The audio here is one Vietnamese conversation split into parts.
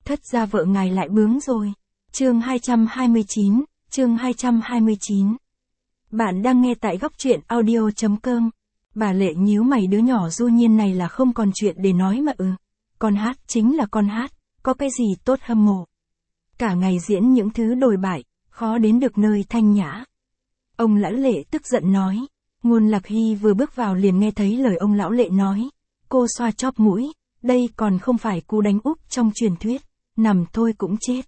thất gia vợ ngài lại bướng rồi. Chương 229, chương 229. Bạn đang nghe tại góc truyện audio.com. Bà Lệ nhíu mày, đứa nhỏ Du Nhiên này là không còn chuyện để nói mà. Con hát chính là con hát, có cái gì tốt hâm mộ. Cả ngày diễn những thứ đồi bại, khó đến được nơi thanh nhã. Ông lão Lệ tức giận nói. Ngôn Lạc Hy vừa bước vào liền nghe thấy lời ông lão Lệ nói. Cô xoa chóp mũi, đây còn không phải cú đánh úp trong truyền thuyết, nằm thôi cũng chết.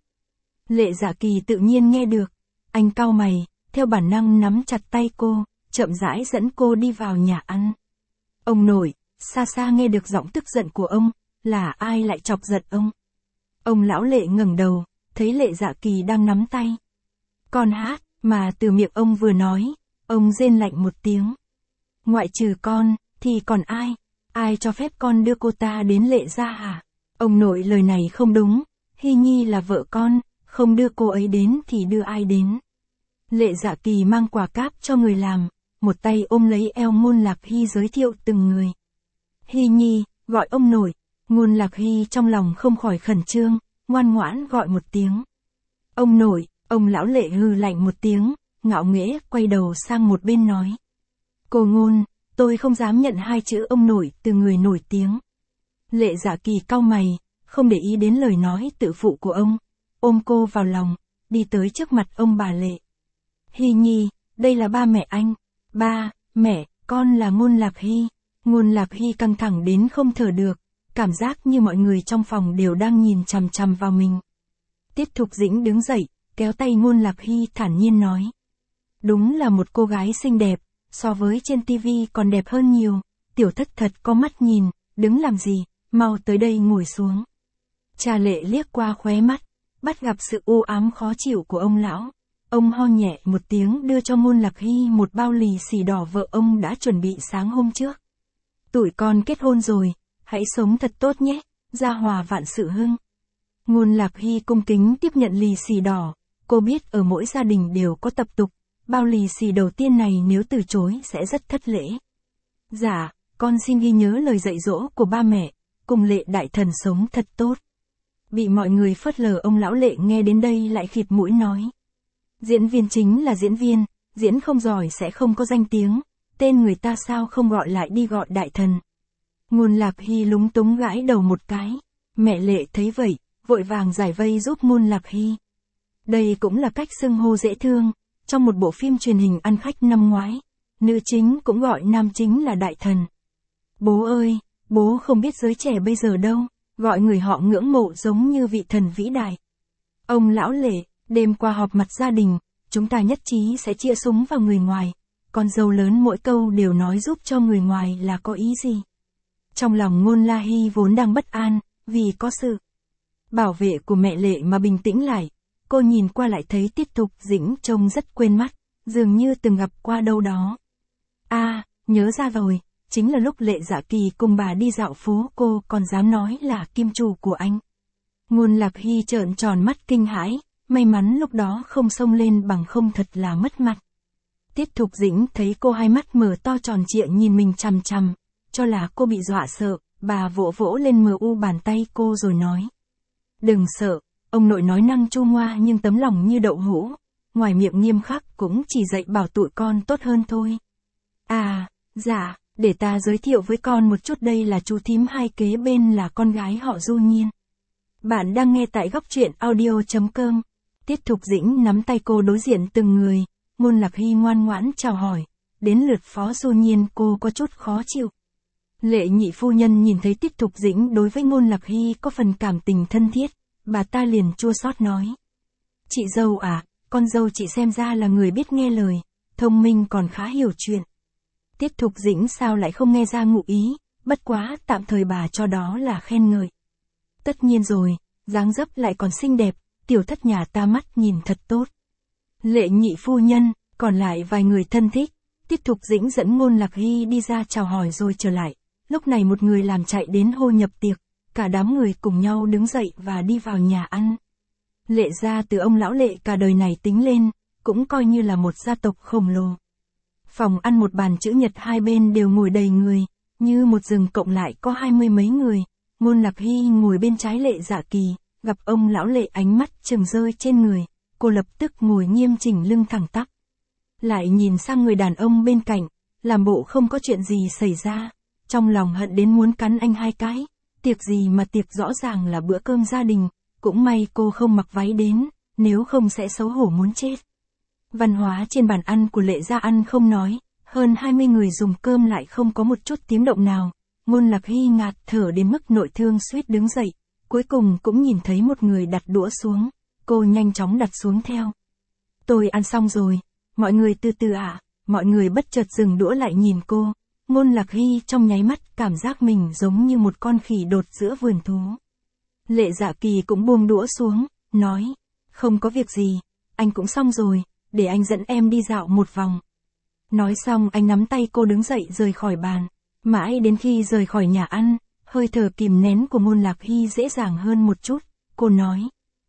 Lệ Dạ Kỳ tự nhiên nghe được, anh cau mày, theo bản năng nắm chặt tay cô, chậm rãi dẫn cô đi vào nhà ăn. Ông nội, xa xa nghe được giọng tức giận của ông, là ai lại chọc giận ông? Ông lão Lệ ngẩng đầu, thấy Lệ Dạ Kỳ đang nắm tay. Con hát, mà từ miệng ông vừa nói, ông rên lạnh một tiếng. Ngoại trừ con, thì còn ai? Ai cho phép con đưa cô ta đến Lệ gia hả? Ông nội, lời này không đúng, Hy Nhi là vợ con, không đưa cô ấy đến thì đưa ai đến? Lệ Dạ Kỳ mang quà cáp cho người làm, một tay ôm lấy eo Ngôn Lạc Hy giới thiệu từng người. Hy Nhi, gọi ông nội. Ngôn Lạc Hy trong lòng không khỏi khẩn trương, ngoan ngoãn gọi một tiếng. Ông nội. Ông lão Lệ hừ lạnh một tiếng, ngạo nghễ quay đầu sang một bên nói. Cô Ngôn, tôi không dám nhận hai chữ ông nội từ người nổi tiếng. Lệ Dạ Kỳ cau mày, không để ý đến lời nói tự phụ của ông, ôm cô vào lòng, đi tới trước mặt ông bà Lệ. Hy Nhi, đây là ba mẹ anh. Ba, mẹ, con là Ngôn Lạc Hy. Ngôn Lạc Hy căng thẳng đến không thở được, cảm giác như mọi người trong phòng đều đang nhìn chằm chằm vào mình. Tiết Thục Dĩnh đứng dậy, kéo tay Ngôn Lạc Hy thản nhiên nói. Đúng là một cô gái xinh đẹp, so với trên tivi còn đẹp hơn nhiều, tiểu thất thật có mắt nhìn, đứng làm gì, mau tới đây ngồi xuống. Cha Lệ liếc qua khóe mắt, bắt gặp sự u ám khó chịu của ông lão. Ông ho nhẹ một tiếng đưa cho Ngôn Lạc Hy một bao lì xì đỏ vợ ông đã chuẩn bị sáng hôm trước. Tụi con kết hôn rồi, hãy sống thật tốt nhé, gia hòa vạn sự hưng. Ngôn Lạc Hy cung kính tiếp nhận lì xì đỏ. Cô biết ở mỗi gia đình đều có tập tục, bao lì xì đầu tiên này nếu từ chối sẽ rất thất lễ. Dạ, con xin ghi nhớ lời dạy dỗ của ba mẹ, cùng Lệ đại thần sống thật tốt. Bị mọi người phớt lờ, ông lão Lệ nghe đến đây lại khịt mũi nói. Diễn viên chính là diễn viên, diễn không giỏi sẽ không có danh tiếng, tên người ta sao không gọi lại đi gọi đại thần. Ngôn Lạc Hy lúng túng gãi đầu một cái, mẹ Lệ thấy vậy, vội vàng giải vây giúp Ngôn Lạc Hy. Đây cũng là cách xưng hô dễ thương, trong một bộ phim truyền hình ăn khách năm ngoái, nữ chính cũng gọi nam chính là đại thần. Bố ơi, bố không biết giới trẻ bây giờ đâu, gọi người họ ngưỡng mộ giống như vị thần vĩ đại. Ông lão Lệ, đêm qua họp mặt gia đình, chúng ta nhất trí sẽ chia súng vào người ngoài, con dâu lớn mỗi câu đều nói giúp cho người ngoài là có ý gì. Trong lòng Ngôn Lạc Hy vốn đang bất an, vì có sự bảo vệ của mẹ Lệ mà bình tĩnh lại. Cô nhìn qua lại thấy Tiết Thục Dĩnh trông rất quen mắt, dường như từng gặp qua đâu đó. Nhớ ra rồi, chính là lúc Lệ Dạ Kỳ cùng bà đi dạo phố cô còn dám nói là kim chủ của anh. Ngôn Lạc Hy trợn tròn mắt kinh hãi, may mắn lúc đó không xông lên bằng không thật là mất mặt. Tiết Thục Dĩnh thấy cô hai mắt mở to tròn trịa nhìn mình chằm chằm, cho là cô bị dọa sợ, bà vỗ vỗ lên bàn tay cô rồi nói. Đừng sợ. Ông nội nói năng chu ngoa nhưng tấm lòng như đậu hũ, ngoài miệng nghiêm khắc cũng chỉ dạy bảo tụi con tốt hơn thôi. Dạ, để ta giới thiệu với con một chút, đây là chú thím hai kế bên là con gái họ Du Nhiên. Bạn đang nghe tại góc truyện audio.com. Tiết Thục Dĩnh nắm tay cô đối diện từng người, Ngôn Lạc Hy ngoan ngoãn chào hỏi, đến lượt Phó Du Nhiên cô có chút khó chịu. Lệ nhị phu nhân nhìn thấy Tiết Thục Dĩnh đối với Ngôn Lạc Hy có phần cảm tình thân thiết. Bà ta liền chua xót nói. Chị dâu à, con dâu chị xem ra là người biết nghe lời, thông minh còn khá hiểu chuyện. Tiết Thục Dĩnh sao lại không nghe ra ngụ ý, bất quá tạm thời bà cho đó là khen ngợi. Tất nhiên rồi, dáng dấp lại còn xinh đẹp, tiểu thất nhà ta mắt nhìn thật tốt. Lệ nhị phu nhân, còn lại vài người thân thích, Tiết Thục Dĩnh dẫn Ngôn Lạc Hy đi ra chào hỏi rồi trở lại, lúc này một người làm chạy đến hô nhập tiệc. Cả đám người cùng nhau đứng dậy và đi vào nhà ăn. Lệ gia từ ông lão Lệ cả đời này tính lên, cũng coi như là một gia tộc khổng lồ. Phòng ăn một bàn chữ nhật hai bên đều ngồi đầy người, như một rừng cộng lại có 20 mấy người. Ngôn Lạc Hy ngồi bên trái Lệ Dạ Kỳ, gặp ông lão Lệ ánh mắt trừng rơi trên người, cô lập tức ngồi nghiêm chỉnh lưng thẳng tắp. Lại nhìn sang người đàn ông bên cạnh, làm bộ không có chuyện gì xảy ra, trong lòng hận đến muốn cắn anh hai cái, tiệc gì mà tiệc rõ ràng là bữa cơm gia đình, cũng may cô không mặc váy đến, nếu không sẽ xấu hổ muốn chết. Văn hóa trên bàn ăn của Lệ gia ăn không nói, hơn 20 người dùng cơm lại không có một chút tiếng động nào, Ngôn Lạc Hy ngạt thở đến mức nội thương suýt đứng dậy, cuối cùng cũng nhìn thấy một người đặt đũa xuống, cô nhanh chóng đặt xuống theo. Tôi ăn xong rồi, mọi người từ từ ạ, mọi người bất chợt dừng đũa lại nhìn cô, Ngôn Lạc Hy trong nháy mắt cảm giác mình giống như một con khỉ đột giữa vườn thú. Lệ Dạ Kỳ cũng buông đũa xuống, nói, không có việc gì, anh cũng xong rồi, để anh dẫn em đi dạo một vòng. Nói xong anh nắm tay cô đứng dậy rời khỏi bàn, mãi đến khi rời khỏi nhà ăn, hơi thở kìm nén của Ngôn Lạc Hy dễ dàng hơn một chút, cô nói.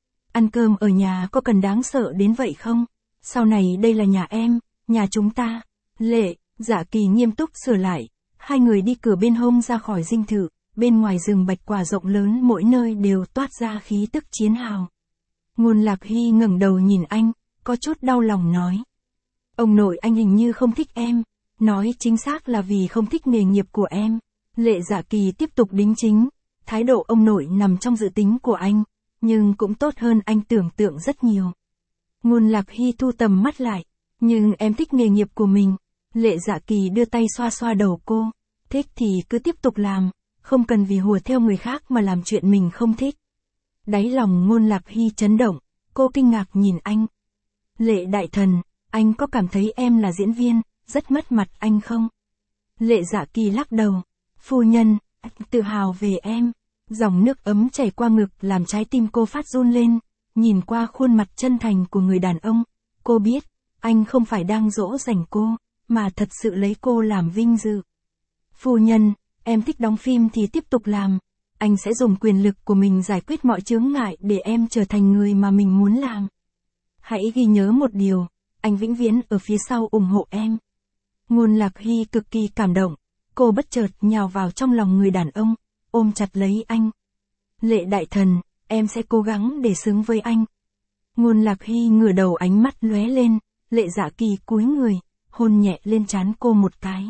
Ăn cơm ở nhà có cần đáng sợ đến vậy không? Sau này đây là nhà em, nhà chúng ta. Lệ Dạ Kỳ nghiêm túc sửa lại, hai người đi cửa bên hông ra khỏi dinh thự, bên ngoài rừng bạch quả rộng lớn mỗi nơi đều toát ra khí tức chiến hào. Ngôn Lạc Hy ngẩng đầu nhìn anh, có chút đau lòng nói. Ông nội anh hình như không thích em, nói chính xác là vì không thích nghề nghiệp của em. Lệ Dạ Kỳ tiếp tục đính chính, thái độ ông nội nằm trong dự tính của anh, nhưng cũng tốt hơn anh tưởng tượng rất nhiều. Ngôn Lạc Hy thu tầm mắt lại, nhưng em thích nghề nghiệp của mình. Lệ Dạ Kỳ đưa tay xoa xoa đầu cô, thích thì cứ tiếp tục làm, không cần vì hùa theo người khác mà làm chuyện mình không thích. Đáy lòng Ngôn Lạc Hy chấn động, cô kinh ngạc nhìn anh. Lệ đại thần, anh có cảm thấy em là diễn viên, rất mất mặt anh không? Lệ Dạ Kỳ lắc đầu, phu nhân, anh tự hào về em. Dòng nước ấm chảy qua ngực làm trái tim cô phát run lên, nhìn qua khuôn mặt chân thành của người đàn ông, cô biết, anh không phải đang dỗ dành cô, mà thật sự lấy cô làm vinh dự. Phu nhân, em thích đóng phim thì tiếp tục làm, anh sẽ dùng quyền lực của mình giải quyết mọi chướng ngại để em trở thành người mà mình muốn làm. Hãy ghi nhớ một điều, anh vĩnh viễn ở phía sau ủng hộ em. Ngôn Lạc Hy cực kỳ cảm động, cô bất chợt nhào vào trong lòng người đàn ông, ôm chặt lấy anh. Lệ đại thần, em sẽ cố gắng để xứng với anh. Ngôn Lạc Hy ngửa đầu ánh mắt lóe lên, Lệ Dạ Kỳ cúi người, hôn nhẹ lên trán cô một cái.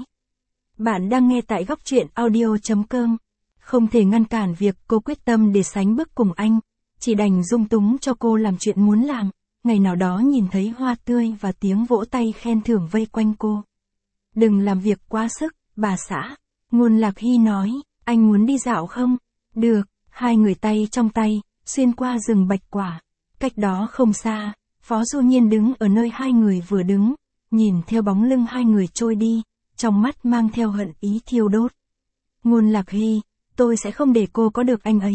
Bạn đang nghe tại góc truyện audio.com. Không thể ngăn cản việc cô quyết tâm để sánh bước cùng anh, chỉ đành dung túng cho cô làm chuyện muốn làm, ngày nào đó nhìn thấy hoa tươi và tiếng vỗ tay khen thưởng vây quanh cô. Đừng làm việc quá sức, bà xã. Ngôn Lạc Hy nói, anh muốn đi dạo không? Được, hai người tay trong tay, xuyên qua rừng bạch quả. Cách đó không xa, Phó Du Nhiên đứng ở nơi hai người vừa đứng, nhìn theo bóng lưng hai người trôi đi, trong mắt mang theo hận ý thiêu đốt. Ngôn Lạc Hy, tôi sẽ không để cô có được anh ấy.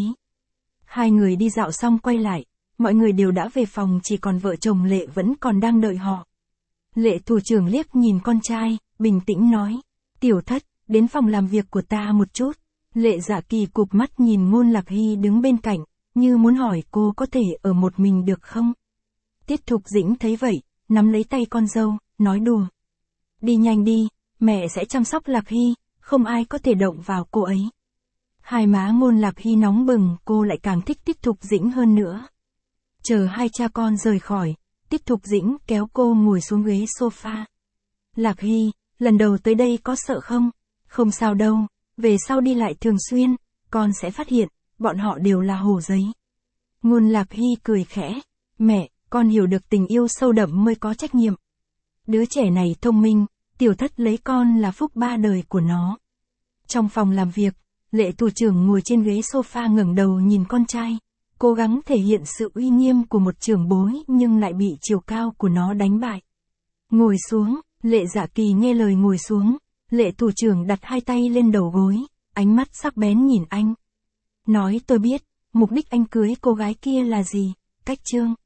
Hai người đi dạo xong quay lại, mọi người đều đã về phòng, chỉ còn vợ chồng Lệ vẫn còn đang đợi họ. Lệ thủ trưởng liếc nhìn con trai, bình tĩnh nói, tiểu thất, đến phòng làm việc của ta một chút. Lệ Dạ Kỳ cụp mắt nhìn Ngôn Lạc Hy đứng bên cạnh, như muốn hỏi cô có thể ở một mình được không? Tiết Thục Dĩnh thấy vậy, nắm lấy tay con dâu, nói đùa. Đi nhanh đi, mẹ sẽ chăm sóc Lạc Hy, không ai có thể động vào cô ấy. Hai má Ngôn Lạc Hy nóng bừng, cô lại càng thích Tiết Thục Dĩnh hơn nữa. Chờ hai cha con rời khỏi, Tiết Thục Dĩnh kéo cô ngồi xuống ghế sofa. Lạc Hy, lần đầu tới đây có sợ không? Không sao đâu, về sau đi lại thường xuyên, con sẽ phát hiện, bọn họ đều là hồ giấy. Ngôn Lạc Hy cười khẽ, mẹ, con hiểu được tình yêu sâu đậm mới có trách nhiệm. Đứa trẻ này thông minh, tiểu thất lấy con là phúc ba đời của nó. Trong phòng làm việc, Lệ thủ trưởng ngồi trên ghế sofa ngẩng đầu nhìn con trai, cố gắng thể hiện sự uy nghiêm của một trưởng bối nhưng lại bị chiều cao của nó đánh bại. Ngồi xuống, Lệ Dạ Kỳ nghe lời ngồi xuống, Lệ thủ trưởng đặt hai tay lên đầu gối, ánh mắt sắc bén nhìn anh. Nói tôi biết, mục đích anh cưới cô gái kia là gì, cách chương.